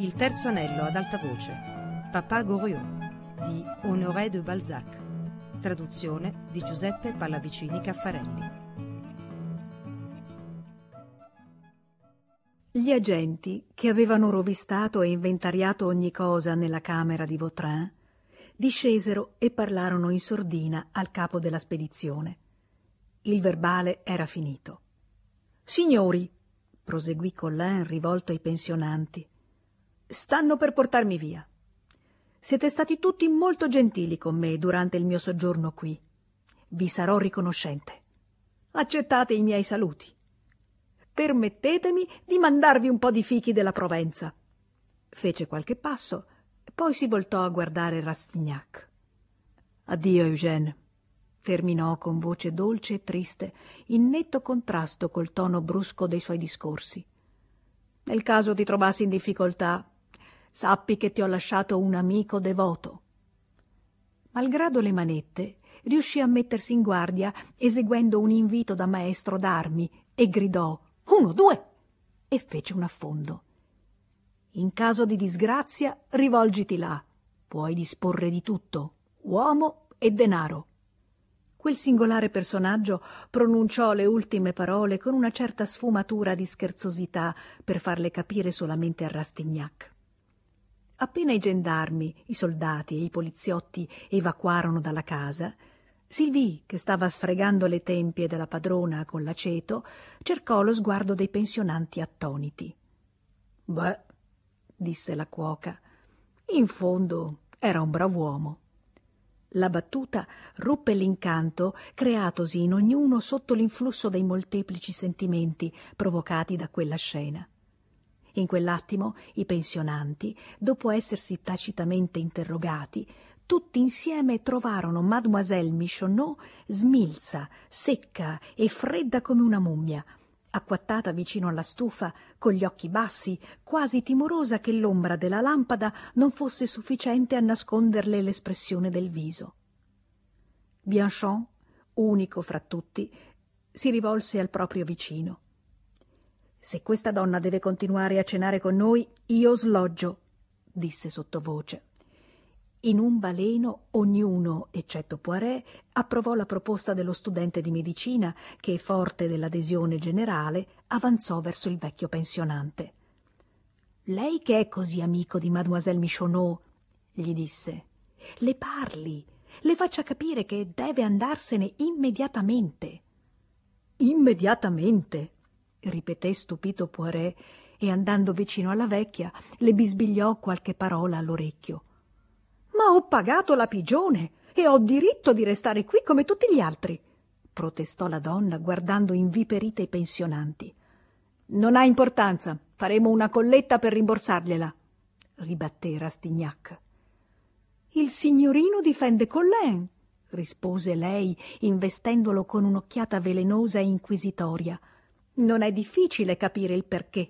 Il terzo anello ad alta voce, Papa Goriot, di Honoré de Balzac, traduzione di Giuseppe Pallavicini Caffarelli. Gli agenti, che avevano rovistato e inventariato ogni cosa nella camera di Vautrin, discesero e parlarono in sordina al capo della spedizione. Il verbale era finito. «Signori», proseguì Colin rivolto ai pensionanti, «stanno per portarmi via. Siete stati tutti molto gentili con me durante il mio soggiorno qui. Vi sarò riconoscente. Accettate i miei saluti. Permettetemi di mandarvi un po' di fichi della Provenza». Fece qualche passo, poi si voltò a guardare Rastignac. «Addio, Eugène», terminò con voce dolce e triste, in netto contrasto col tono brusco dei suoi discorsi. «Nel caso ti trovassi in difficoltà, sappi che ti ho lasciato un amico devoto». Malgrado le manette, riuscì a mettersi in guardia eseguendo un invito da maestro d'armi e gridò «1, 2!» e fece un affondo. «In caso di disgrazia, rivolgiti là. Puoi disporre di tutto, uomo e denaro». Quel singolare personaggio pronunciò le ultime parole con una certa sfumatura di scherzosità per farle capire solamente a Rastignac. Appena i gendarmi, i soldati e i poliziotti evacuarono dalla casa, Sylvie, che stava sfregando le tempie della padrona con l'aceto, cercò lo sguardo dei pensionanti attoniti. «Beh», disse la cuoca, «in fondo era un brav'uomo». La battuta ruppe l'incanto creatosi in ognuno sotto l'influsso dei molteplici sentimenti provocati da quella scena. In quell'attimo i pensionanti, dopo essersi tacitamente interrogati, tutti insieme trovarono Mademoiselle Michonneau smilza, secca e fredda come una mummia, acquattata vicino alla stufa, con gli occhi bassi, quasi timorosa che l'ombra della lampada non fosse sufficiente a nasconderle l'espressione del viso. Bianchon, unico fra tutti, si rivolse al proprio vicino. «Se questa donna deve continuare a cenare con noi, io sloggio», disse sottovoce. In un baleno ognuno, eccetto Poiret, approvò la proposta dello studente di medicina che, forte dell'adesione generale, avanzò verso il vecchio pensionante. «Lei che è così amico di Mademoiselle Michonneau», gli disse, «le parli, le faccia capire che deve andarsene immediatamente». «Immediatamente», ripeté stupito Poiret, e andando vicino alla vecchia le bisbigliò qualche parola all'orecchio. «Ma ho pagato la pigione e ho diritto di restare qui come tutti gli altri», protestò la donna guardando inviperite i pensionanti. «Non ha importanza, faremo una colletta per rimborsargliela», ribatté Rastignac. «Il signorino difende Colin», rispose lei, investendolo con un'occhiata velenosa e inquisitoria. «Non è difficile capire il perché».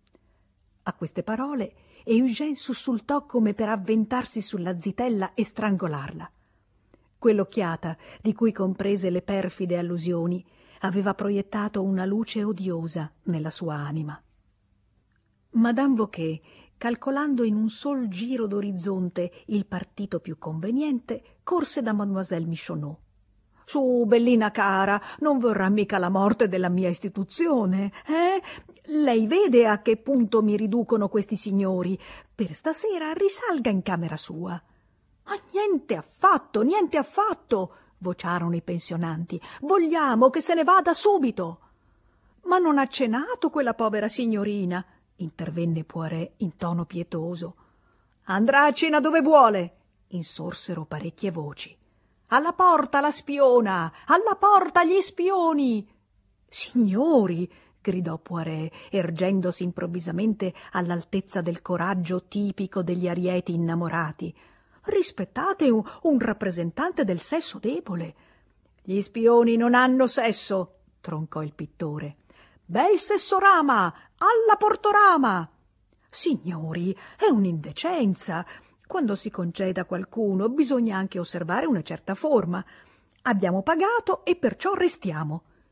A queste parole Eugène sussultò come per avventarsi sulla zitella e strangolarla. Quell'occhiata, di cui comprese le perfide allusioni, aveva proiettato una luce odiosa nella sua anima. Madame Wauquez, calcolando in un sol giro d'orizzonte il partito più conveniente, corse da Mademoiselle Michonneau. «Su, bellina cara, non vorrà mica la morte della mia istituzione, eh? Lei vede a che punto mi riducono questi signori. Per stasera risalga in camera sua». «Ma niente affatto, niente affatto», vociarono i pensionanti. «Vogliamo che se ne vada subito». «Ma non ha cenato quella povera signorina», intervenne Poiret in tono pietoso. «Andrà a cena dove vuole», insorsero parecchie voci. «Alla porta la spiona! Alla porta gli spioni!» «Signori!» gridò Poiret, ergendosi improvvisamente all'altezza del coraggio tipico degli arieti innamorati. «Rispettate un rappresentante del sesso debole!» «Gli spioni non hanno sesso!» troncò il pittore. «Bel sessorama! Alla portorama!» «Signori, è un'indecenza! Quando si conceda qualcuno bisogna anche osservare una certa forma. Abbiamo pagato e perciò restiamo».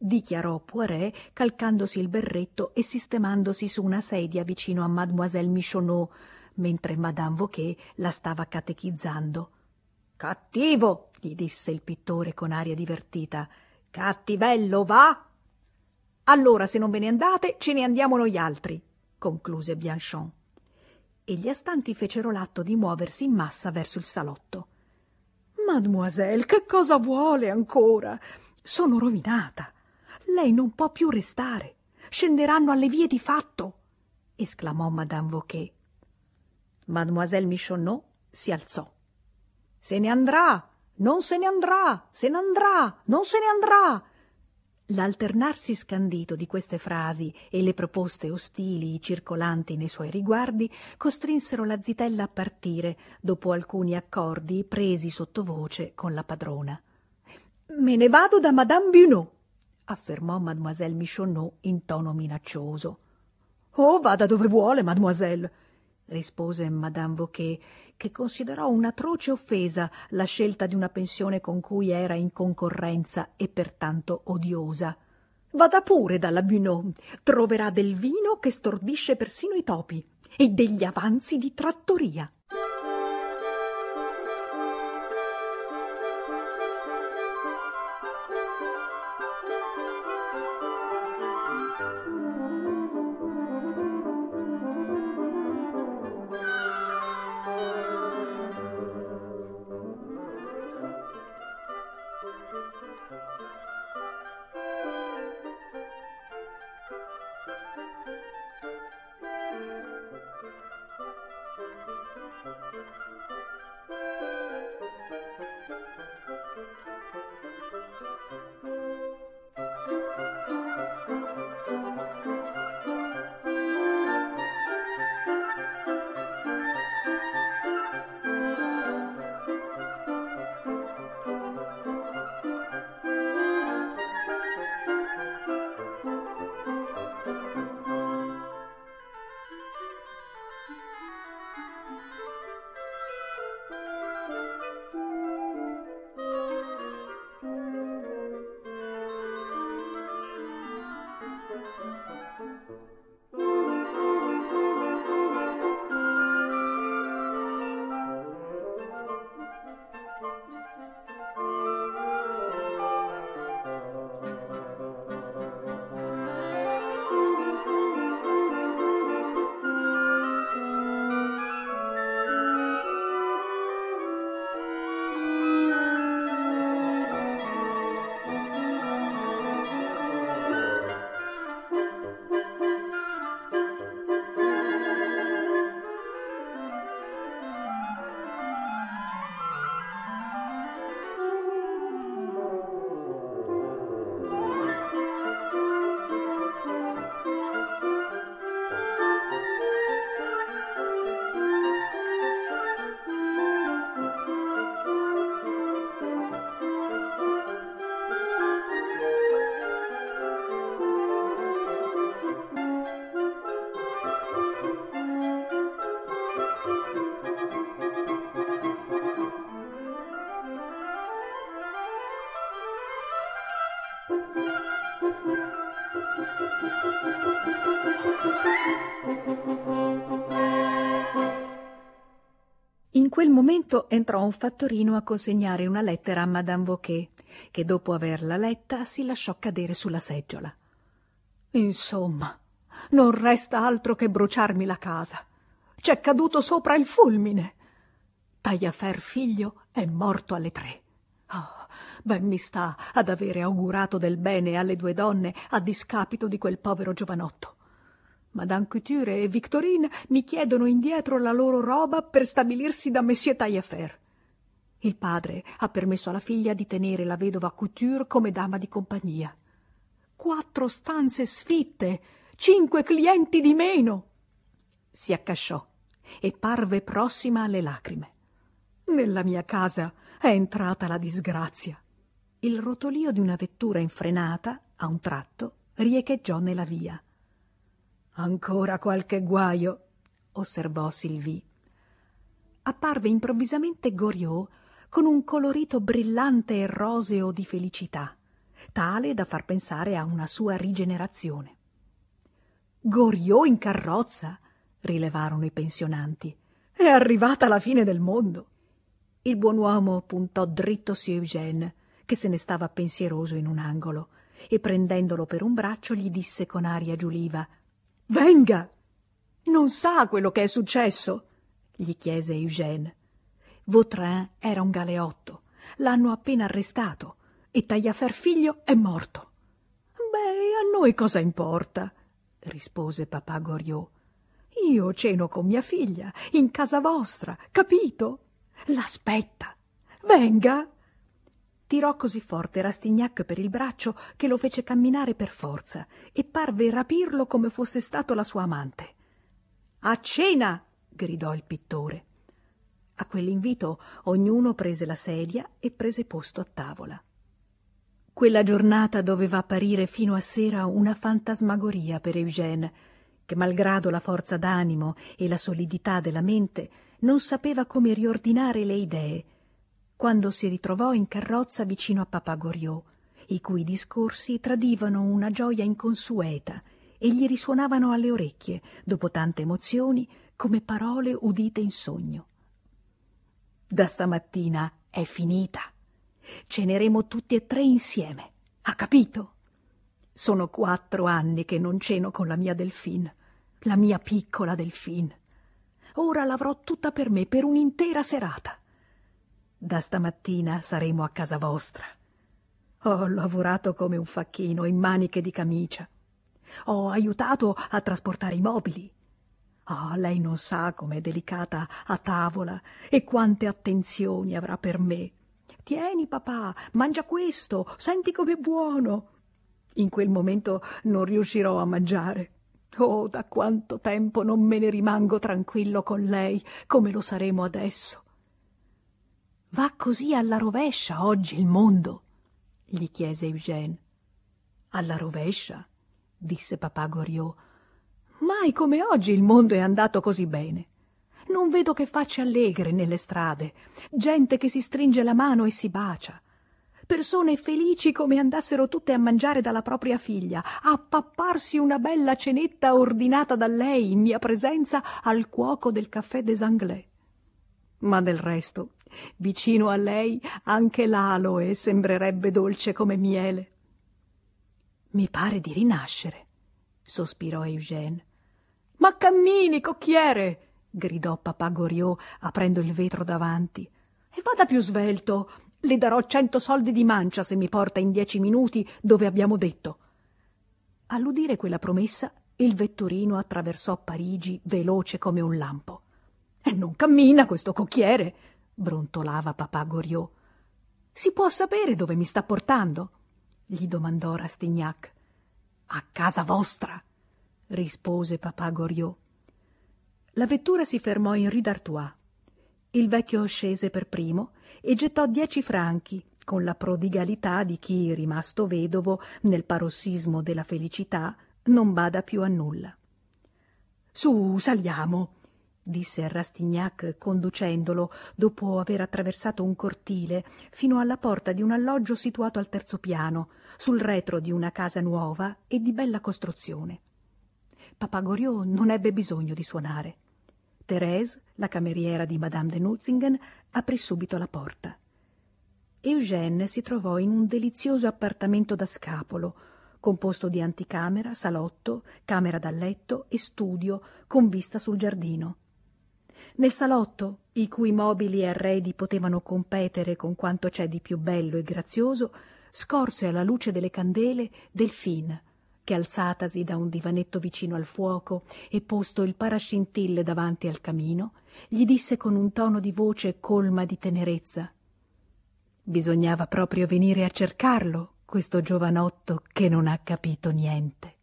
dichiarò Poiret, calcandosi il berretto e sistemandosi su una sedia vicino a Mademoiselle Michonneau, mentre Madame Vauquet la stava catechizzando. «Cattivo!» gli disse il pittore con aria divertita. «Cattivello, va?» «Allora, se non ve ne andate, ce ne andiamo noi altri», concluse Bianchon. E gli astanti fecero l'atto di muoversi in massa verso il salotto. «Mademoiselle, che cosa vuole ancora? Sono rovinata. Lei non può più restare. Scenderanno alle vie di fatto», esclamò Madame Vauquet. Mademoiselle Michonneau si alzò. «Se ne andrà, non se ne andrà, se ne andrà, non se ne andrà». L'alternarsi scandito di queste frasi e le proposte ostili circolanti nei suoi riguardi costrinsero la zitella a partire dopo alcuni accordi presi sottovoce con la padrona. «Me ne vado da Madame Bunot», affermò Mademoiselle Michonneau in tono minaccioso. «Oh, vada dove vuole, mademoiselle», rispose Madame Vauquet, che considerò un'atroce offesa la scelta di una pensione con cui era in concorrenza e pertanto odiosa. «Vada pure dalla Bunot, troverà del vino che stordisce persino i topi e degli avanzi di trattoria». In quel momento entrò un fattorino a consegnare una lettera a Madame Vauquet, che dopo averla letta si lasciò cadere sulla seggiola. «Insomma, non resta altro che bruciarmi la casa. C'è caduto sopra il fulmine. Taillefer figlio è morto alle 3. Oh, ben mi sta ad avere augurato del bene alle 2 donne a discapito di quel povero giovanotto. Madame Couture e Victorine mi chiedono indietro la loro roba per stabilirsi da Monsieur Taillefer. Il padre ha permesso alla figlia di tenere la vedova Couture come dama di compagnia. 4 stanze sfitte, 5 clienti di meno». Si accasciò e parve prossima alle lacrime. «Nella mia casa è entrata la disgrazia». Il rotolio di una vettura infrenata, a un tratto, riecheggiò nella via. «Ancora qualche guaio», osservò Sylvie. Apparve improvvisamente Goriot con un colorito brillante e roseo di felicità. tale da far pensare a una sua rigenerazione. Goriot in carrozza, rilevarono i pensionanti. È arrivata la fine del mondo. Il buon uomo puntò dritto su Eugène, che se ne stava pensieroso in un angolo, e prendendolo per un braccio gli disse con aria giuliva: «Venga! Non sa quello che è successo?» gli chiese Eugène. Vautrin era un galeotto. L'hanno appena arrestato e Taillefer figlio è morto. «Beh, a noi cosa importa?» rispose papà Goriot. «Io ceno con mia figlia, in casa vostra, capito? L'aspetta. Venga!» Tirò così forte Rastignac per il braccio che lo fece camminare per forza e parve rapirlo come fosse stato la sua amante. «A cena!» gridò il pittore. A quell'invito ognuno prese la sedia e prese posto a tavola. Quella giornata doveva apparire fino a sera una fantasmagoria per Eugène, che malgrado la forza d'animo e la solidità della mente non sapeva come riordinare le idee, quando si ritrovò in carrozza vicino a papà Goriot, i cui discorsi tradivano una gioia inconsueta e gli risuonavano alle orecchie, dopo tante emozioni, come parole udite in sogno. «Da stamattina è finita. Ceneremo tutti e tre insieme. Ha capito? Sono 4 anni che non ceno con la mia Delphine, la mia piccola Delphine. Ora l'avrò tutta per me per un'intera serata. Da stamattina saremo a casa vostra. Ho lavorato come un facchino in maniche di camicia. Ho aiutato a trasportare i mobili. Ah, lei non sa com'è delicata a tavola e quante attenzioni avrà per me. Tieni, papà, mangia questo, senti com'è buono. In quel momento non riuscirò a mangiare. Oh, da quanto tempo non me ne rimango tranquillo con lei, come lo saremo adesso. Va così alla rovescia oggi il mondo? Gli chiese Eugène. Alla rovescia? Disse papà Goriot. Mai come oggi il mondo è andato così bene. Non vedo che facce allegre nelle strade, gente che si stringe la mano e si bacia, persone felici come andassero tutte a mangiare dalla propria figlia, a papparsi una bella cenetta ordinata da lei in mia presenza al cuoco del Café des Anglais. Ma del resto, vicino a lei anche l'aloe sembrerebbe dolce come miele. Mi pare di rinascere, sospirò Eugène. Ma cammini, cocchiere! Gridò papà Goriot aprendo il vetro davanti. E vada più svelto. Le darò 100 soldi di mancia se mi porta in 10 minuti dove abbiamo detto. All'udire quella promessa, il vetturino attraversò Parigi veloce come un lampo. E non cammina questo cocchiere, brontolava papà Goriot. Si può sapere dove mi sta portando? Gli domandò Rastignac. A casa vostra, rispose papà Goriot. La vettura si fermò in Rue d'Artois. Il vecchio scese per primo e gettò 10 franchi, con la prodigalità di chi, rimasto vedovo nel parossismo della felicità, non bada più a nulla. «Su, saliamo», disse Rastignac conducendolo, dopo aver attraversato un cortile, fino alla porta di un alloggio situato al 3° piano, sul retro di una casa nuova e di bella costruzione. Papà Goriot non ebbe bisogno di suonare. Thérèse, la cameriera di Madame de Nucingen, aprì subito la porta. Eugène si trovò in un delizioso appartamento da scapolo, composto di anticamera, salotto, camera da letto e studio con vista sul giardino. Nel salotto, i cui mobili e arredi potevano competere con quanto c'è di più bello e grazioso, scorse alla luce delle candele Delphine, che alzatasi da un divanetto vicino al fuoco e posto il parascintille davanti al camino, gli disse con un tono di voce colma di tenerezza: «Bisognava proprio venire a cercarlo, questo giovanotto che non ha capito niente».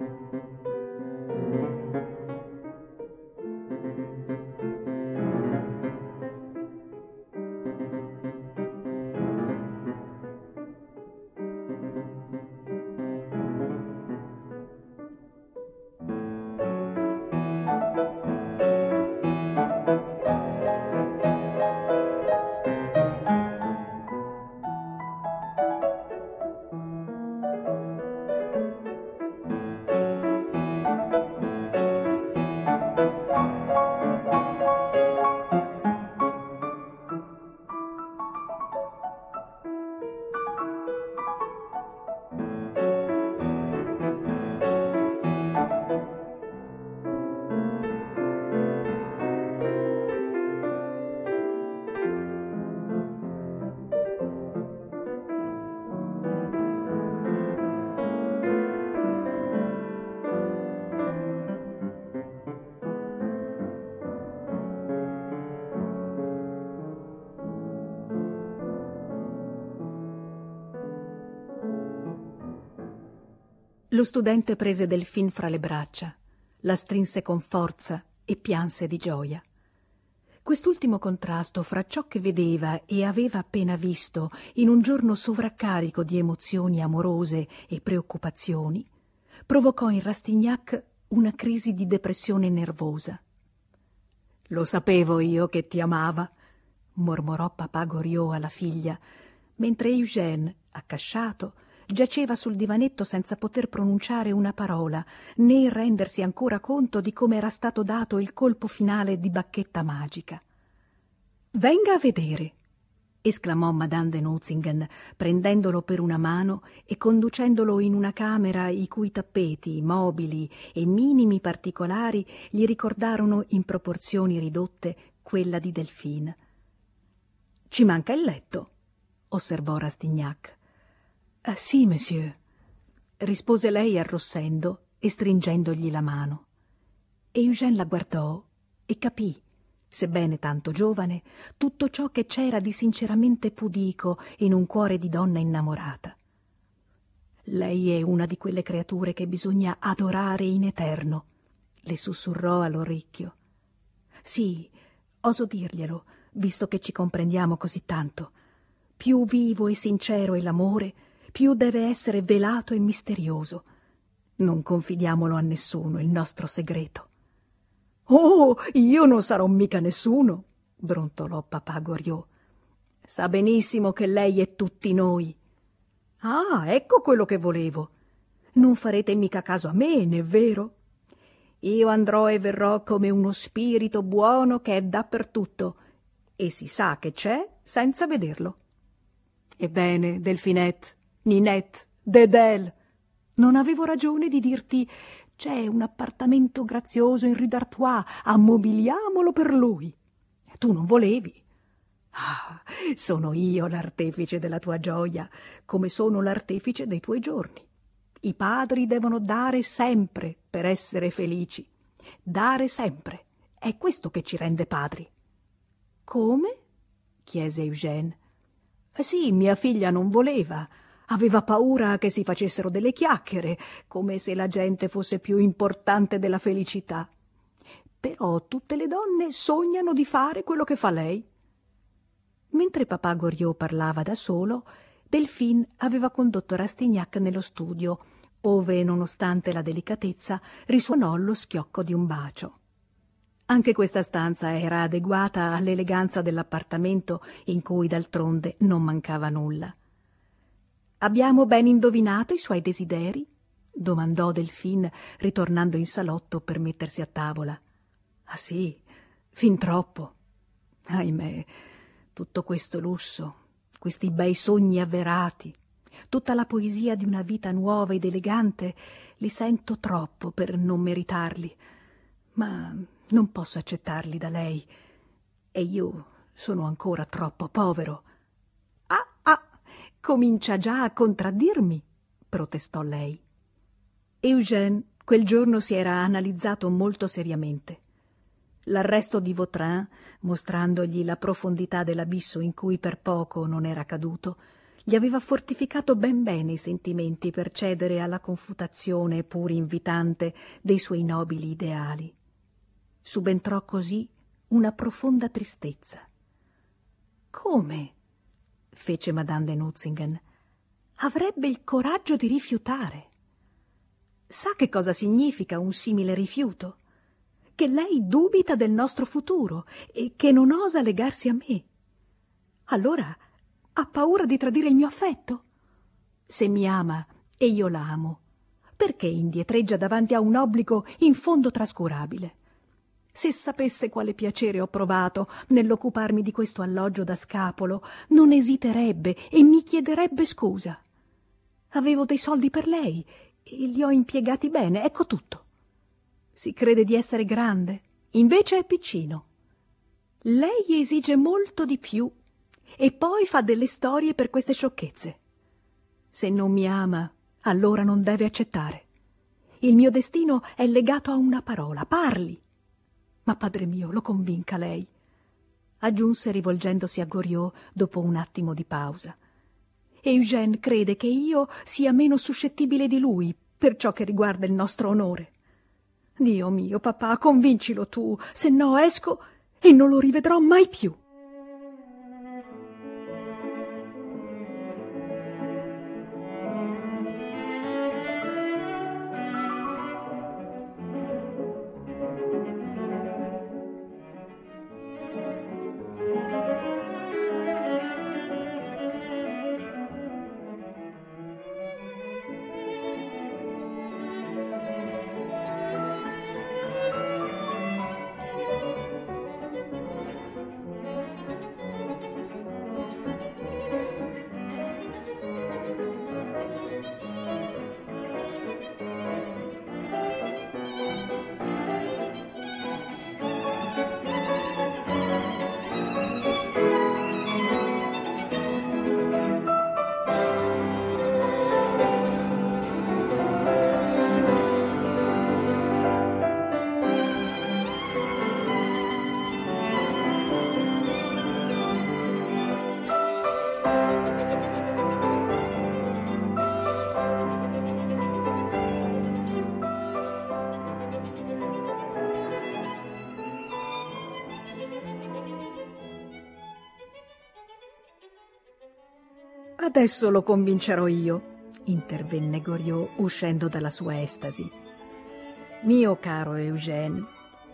Lo studente prese Delphine fra le braccia, la strinse con forza e pianse di gioia. Quest'ultimo contrasto fra ciò che vedeva e aveva appena visto in un giorno sovraccarico di emozioni amorose e preoccupazioni provocò in Rastignac una crisi di depressione nervosa. «Lo sapevo io che ti amava», mormorò papà Goriot alla figlia, mentre Eugène, accasciato, giaceva sul divanetto senza poter pronunciare una parola, né rendersi ancora conto di come era stato dato il colpo finale di bacchetta magica. «Venga a vedere», esclamò Madame de Nucingen, prendendolo per una mano e conducendolo in una camera i cui tappeti, mobili e minimi particolari gli ricordarono in proporzioni ridotte quella di Delphine. «Ci manca il letto», osservò Rastignac. «Sì, monsieur», rispose lei arrossendo e stringendogli la mano. E Eugène la guardò e capì, sebbene tanto giovane, tutto ciò che c'era di sinceramente pudico in un cuore di donna innamorata. «Lei è una di quelle creature che bisogna adorare in eterno», le sussurrò all'orecchio. «Sì, oso dirglielo, visto che ci comprendiamo così tanto. Più vivo e sincero è l'amore, più deve essere velato e misterioso. Non confidiamolo a nessuno, il nostro segreto». «Oh, io non sarò mica nessuno», brontolò papà Goriot. «Sa benissimo che lei è tutti noi». «Ah, ecco quello che volevo. Non farete mica caso a me, n'è vero? Io andrò e verrò come uno spirito buono che è dappertutto, e si sa che c'è senza vederlo. Ebbene, Delphinette, Ninette, Dédale, non avevo ragione di dirti: c'è un appartamento grazioso in Rue d'Artois, ammobiliamolo per lui. Tu non volevi. Ah, sono io l'artefice della tua gioia, come sono l'artefice dei tuoi giorni. I padri devono dare sempre per essere felici. Dare sempre. È questo che ci rende padri». «Come?» chiese Eugène. «Sì, mia figlia non voleva. Aveva paura che si facessero delle chiacchiere, come se la gente fosse più importante della felicità. Però tutte le donne sognano di fare quello che fa lei». Mentre papà Goriot parlava da solo, Delphine aveva condotto Rastignac nello studio, ove, nonostante la delicatezza, risuonò lo schiocco di un bacio. Anche questa stanza era adeguata all'eleganza dell'appartamento, in cui d'altronde non mancava nulla. «Abbiamo ben indovinato i suoi desideri?» domandò Delphine, ritornando in salotto per mettersi a tavola. «Ah sì, fin troppo. Ahimè, tutto questo lusso, questi bei sogni avverati, tutta la poesia di una vita nuova ed elegante, li sento troppo per non meritarli, ma non posso accettarli da lei, e io sono ancora troppo povero». «Ah, comincia già a contraddirmi», protestò lei. Eugène quel giorno si era analizzato molto seriamente. L'arresto di Vautrin, mostrandogli la profondità dell'abisso in cui per poco non era caduto, gli aveva fortificato ben bene i sentimenti per cedere alla confutazione pur invitante dei suoi nobili ideali. Subentrò così una profonda tristezza. «Come?» fece Madame de Nucingen. «Avrebbe il coraggio di rifiutare. Sa che cosa significa un simile rifiuto? Che lei dubita del nostro futuro e che non osa legarsi a me. Allora ha paura di tradire il mio affetto? Se mi ama e io l'amo, perché indietreggia davanti a un obbligo in fondo trascurabile? Se sapesse quale piacere ho provato nell'occuparmi di questo alloggio da scapolo, non esiterebbe e mi chiederebbe scusa. Avevo dei soldi per lei e li ho impiegati bene, ecco tutto. Si crede di essere grande, invece è piccino. Lei esige molto di più e poi fa delle storie per queste sciocchezze. Se non mi ama, allora non deve accettare. Il mio destino è legato a una parola, parli. Ma padre mio, lo convinca lei», aggiunse rivolgendosi a Goriot dopo un attimo di pausa. «Eugène crede che io sia meno suscettibile di lui per ciò che riguarda il nostro onore. Dio mio, papà, convincilo tu, se no esco e non lo rivedrò mai più». «Adesso lo convincerò io», intervenne Goriot uscendo dalla sua estasi. «Mio caro Eugène,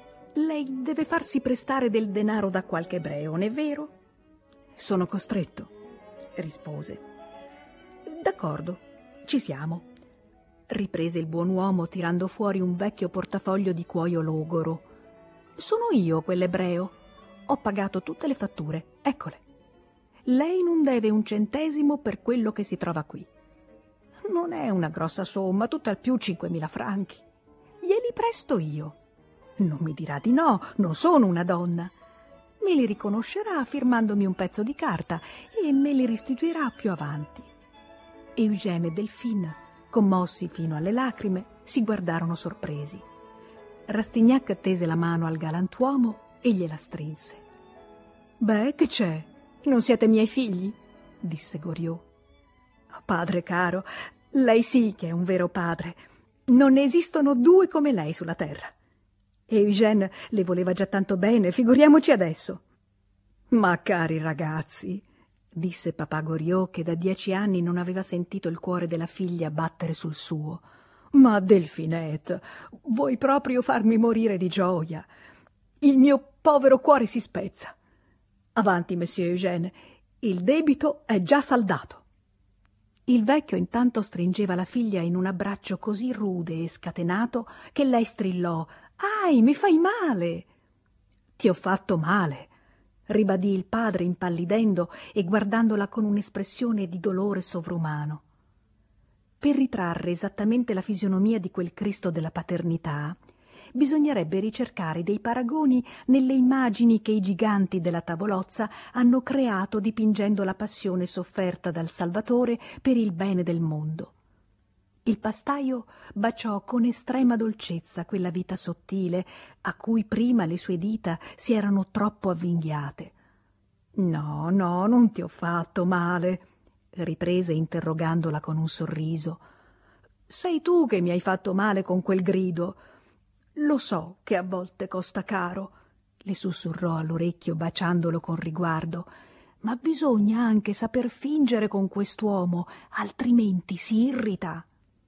lei deve farsi prestare del denaro da qualche ebreo, non è vero?» «Sono costretto», rispose. «D'accordo, ci siamo», riprese il buon uomo tirando fuori un vecchio portafoglio di cuoio logoro. «Sono io quell'ebreo. Ho pagato tutte le fatture, eccole. Lei non deve un centesimo per quello che si trova qui. Non è una grossa somma, tutt'al più 5.000 franchi. Glieli presto io. Non mi dirà di no, non sono una donna. Me li riconoscerà firmandomi un pezzo di carta e me li restituirà più avanti». Eugène e Delphine, commossi fino alle lacrime, si guardarono sorpresi. Rastignac tese la mano al galantuomo e gliela strinse. «Beh, che c'è? Non siete miei figli?» disse Goriot. «Padre caro, lei sì che è un vero padre. Non ne esistono due come lei sulla terra. Eugène le voleva già tanto bene, figuriamoci adesso». «Ma cari ragazzi», disse papà Goriot, che da 10 anni non aveva sentito il cuore della figlia battere sul suo, «ma Delphinette, vuoi proprio farmi morire di gioia? Il mio povero cuore si spezza. Avanti, monsieur Eugène, il debito è già saldato». Il vecchio intanto stringeva la figlia in un abbraccio così rude e scatenato che lei strillò: «Ahi, mi fai male!» «Ti ho fatto male», ribadì il padre impallidendo e guardandola con un'espressione di dolore sovrumano. Per ritrarre esattamente la fisionomia di quel Cristo della paternità, bisognerebbe ricercare dei paragoni nelle immagini che i giganti della tavolozza hanno creato dipingendo la passione sofferta dal Salvatore per il bene del mondo. Il pastaio baciò con estrema dolcezza quella vita sottile a cui prima le sue dita si erano troppo avvinghiate. «No, no, non ti ho fatto male», riprese interrogandola con un sorriso. Sei tu che mi hai fatto male con quel grido. Lo so che a volte costa caro, le sussurrò all'orecchio baciandolo con riguardo, ma bisogna anche saper fingere con quest'uomo, altrimenti si irrita.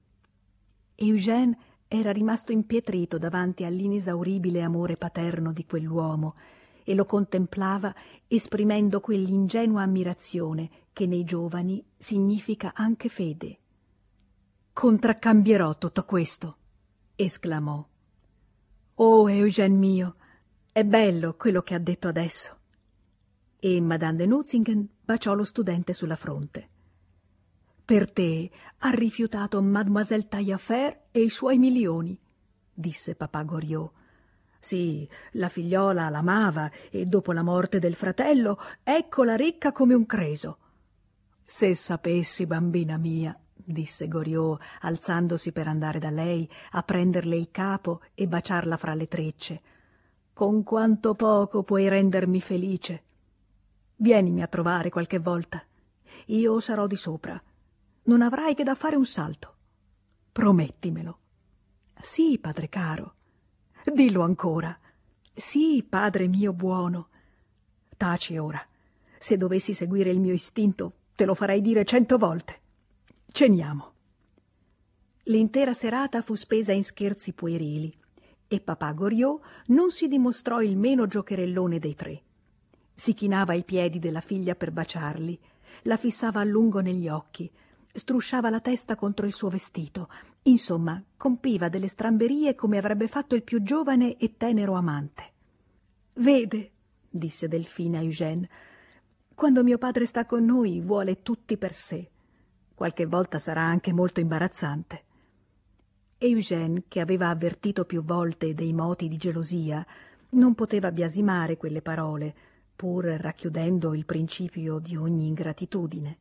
Eugène era rimasto impietrito davanti all'inesauribile amore paterno di quell'uomo e lo contemplava esprimendo quell'ingenua ammirazione che nei giovani significa anche fede. «Contraccambierò tutto questo», esclamò. «Oh, Eugène mio, è bello quello che ha detto adesso». E Madame de Nucingen baciò lo studente sulla fronte. «Per te ha rifiutato Mademoiselle Taillefer e i suoi milioni», disse papà Goriot. «Sì, la figliola l'amava e dopo la morte del fratello eccola ricca come un creso». «Se sapessi, bambina mia», disse Goriot, alzandosi per andare da lei, a prenderle il capo e baciarla fra le trecce, «con quanto poco puoi rendermi felice. Vienimi a trovare qualche volta. Io sarò di sopra. Non avrai che da fare un salto. Promettimelo». «Sì, padre caro». «Dillo ancora». «Sì, padre mio buono». «Taci ora. Se dovessi seguire il mio istinto, te lo farei dire 100 volte. Ceniamo». L'intera serata fu spesa in scherzi puerili e papà Goriot non si dimostrò il meno giocherellone dei tre. Si chinava ai piedi della figlia per baciarli, la fissava a lungo negli occhi, strusciava la testa contro il suo vestito, insomma, compiva delle stramberie come avrebbe fatto il più giovane e tenero amante. «Vede», disse Delphine a Eugène, «quando mio padre sta con noi vuole tutti per sé. Qualche volta sarà anche molto imbarazzante». Eugène, che aveva avvertito più volte dei moti di gelosia, non poteva biasimare quelle parole, pur racchiudendo il principio di ogni ingratitudine.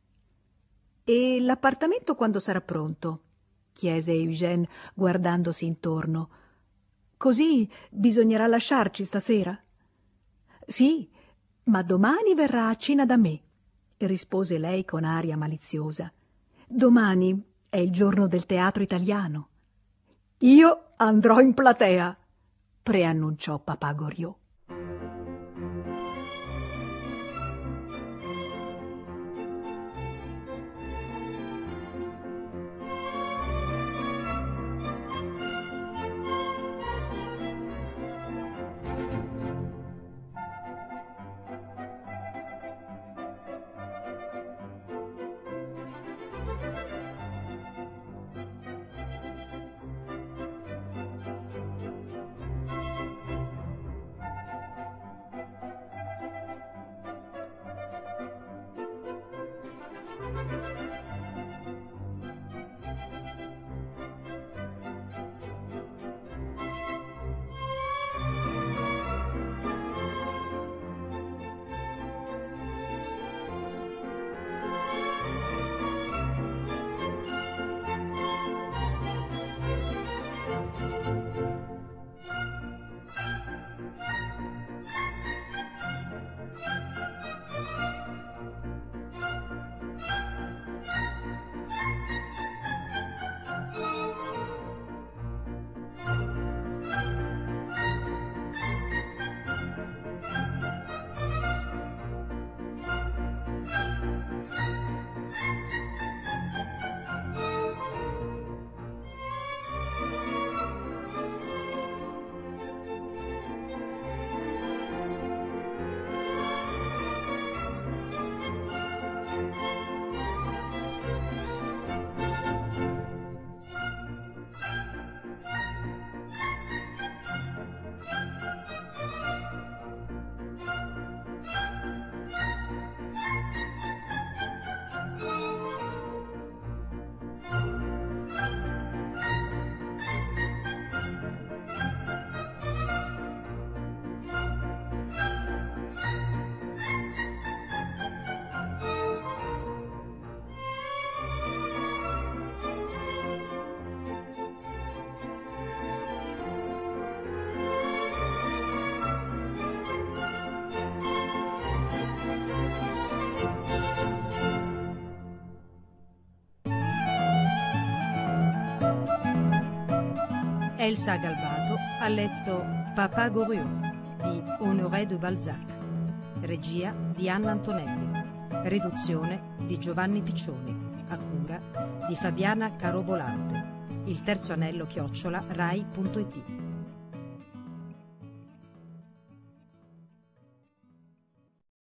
«E l'appartamento quando sarà pronto?» chiese Eugène guardandosi intorno. «Così bisognerà lasciarci stasera?» «Sì, ma domani verrà a cena da me», rispose lei con aria maliziosa. «Domani è il giorno del teatro italiano». «Io andrò in platea», preannunciò papà Goriot. Elsa Galbato ha letto Papa Goriot di Honoré de Balzac, regia di Anna Antonelli, riduzione di Giovanni Piccioni, a cura di Fabiana Carobolante. Il terzo anello @rai.it